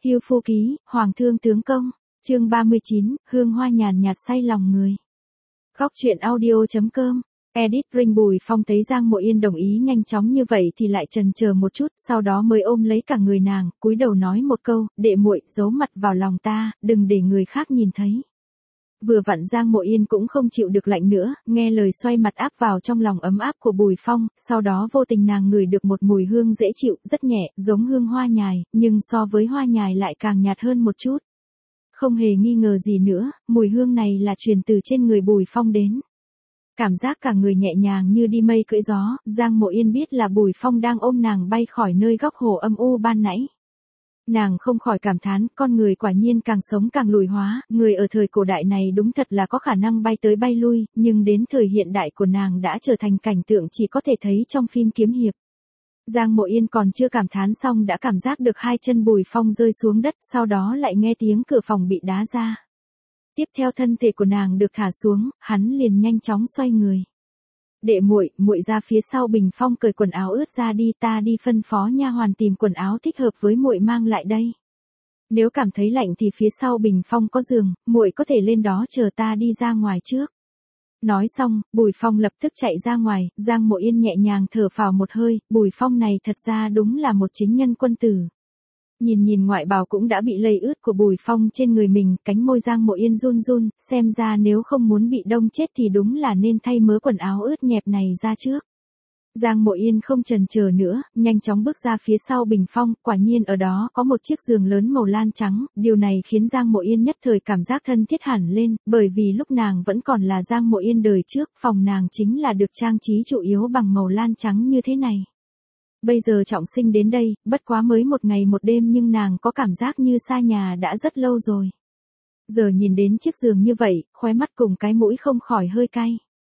Hưu Phu Ký, Hoàng Thương Tướng Công, chương 39, hương hoa nhàn nhạt say lòng người. Góc truyện audio.com, edit Ring. Bùi Phong thấy Giang Mộ Yên đồng ý nhanh chóng như vậy thì lại chần chờ một chút, sau đó mới ôm lấy cả người nàng, cúi đầu nói một câu, đệ muội, giấu mặt vào lòng ta, đừng để người khác nhìn thấy. Vừa vặn Giang Mộ Yên cũng không chịu được lạnh nữa, nghe lời xoay mặt áp vào trong lòng ấm áp của Bùi Phong, sau đó vô tình nàng ngửi được một mùi hương dễ chịu, rất nhẹ, giống hương hoa nhài, nhưng so với hoa nhài lại càng nhạt hơn một chút. Không hề nghi ngờ gì nữa, mùi hương này là truyền từ trên người Bùi Phong đến. Cảm giác cả người nhẹ nhàng như đi mây cưỡi gió, Giang Mộ Yên biết là Bùi Phong đang ôm nàng bay khỏi nơi góc hồ âm u ban nãy. Nàng không khỏi cảm thán, con người quả nhiên càng sống càng lùi hóa, người ở thời cổ đại này đúng thật là có khả năng bay tới bay lui, nhưng đến thời hiện đại của nàng đã trở thành cảnh tượng chỉ có thể thấy trong phim kiếm hiệp. Giang Mộ Yên còn chưa cảm thán xong đã cảm giác được hai chân Bùi Phong rơi xuống đất, sau đó lại nghe tiếng cửa phòng bị đá ra. Tiếp theo thân thể của nàng được thả xuống, hắn liền nhanh chóng xoay người. Đệ muội, muội ra phía sau bình phong cởi quần áo ướt ra đi, ta đi phân phó nha hoàn tìm quần áo thích hợp với muội mang lại đây. Nếu cảm thấy lạnh thì phía sau bình phong có giường, muội có thể lên đó chờ ta đi ra ngoài trước. Nói xong, Bùi Phong lập tức chạy ra ngoài, Giang Mộ Yên nhẹ nhàng thở phào một hơi, Bùi Phong này thật ra đúng là một chính nhân quân tử. Nhìn ngoại bào cũng đã bị lây ướt của Bùi Phong trên người mình, cánh môi Giang Mộ Yên run run, xem ra nếu không muốn bị đông chết thì đúng là nên thay mớ quần áo ướt nhẹp này ra trước. Giang Mộ Yên không chần chờ nữa, nhanh chóng bước ra phía sau bình phong, quả nhiên ở đó có một chiếc giường lớn màu lan trắng, điều này khiến Giang Mộ Yên nhất thời cảm giác thân thiết hẳn lên, bởi vì lúc nàng vẫn còn là Giang Mộ Yên đời trước, phòng nàng chính là được trang trí chủ yếu bằng màu lan trắng như thế này. Bây giờ trọng sinh đến đây, bất quá mới một ngày một đêm nhưng nàng có cảm giác như xa nhà đã rất lâu rồi. Giờ nhìn đến chiếc giường như vậy, khóe mắt cùng cái mũi không khỏi hơi cay.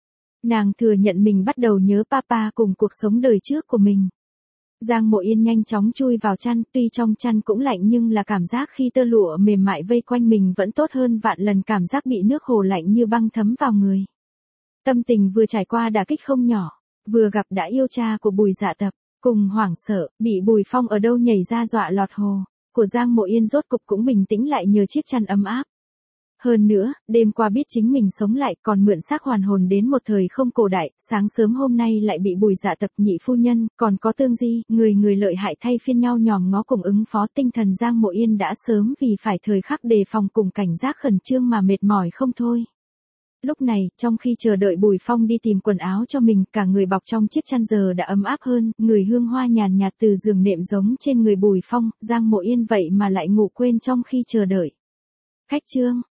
Nàng thừa nhận mình bắt đầu nhớ papa cùng cuộc sống đời trước của mình. Giang Mộ Yên nhanh chóng chui vào chăn, tuy trong chăn cũng lạnh nhưng là cảm giác khi tơ lụa mềm mại vây quanh mình vẫn tốt hơn vạn lần cảm giác bị nước hồ lạnh như băng thấm vào người. Tâm tình vừa trải qua đả kích không nhỏ, vừa gặp đã yêu cha của Bùi Dạ Tập, cùng hoảng sợ, bị Bùi Phong ở đâu nhảy ra dọa lọt hồ, của Giang Mộ Yên rốt cục cũng bình tĩnh lại nhờ chiếc chăn ấm áp. Hơn nữa, đêm qua biết chính mình sống lại còn mượn xác hoàn hồn đến một thời không cổ đại, sáng sớm hôm nay lại bị Bùi Dạ Tập nhị phu nhân, còn có Tương Di, người lợi hại thay phiên nhau nhòm ngó cùng ứng phó, tinh thần Giang Mộ Yên đã sớm vì phải thời khắc đề phòng cùng cảnh giác khẩn trương mà mệt mỏi không thôi. Lúc này, trong khi chờ đợi Bùi Phong đi tìm quần áo cho mình, cả người bọc trong chiếc chăn giờ đã ấm áp hơn, người hương hoa nhàn nhạt từ giường nệm giống trên người Bùi Phong, Giang Mộ Yên vậy mà lại ngủ quên trong khi chờ đợi. Khách trương,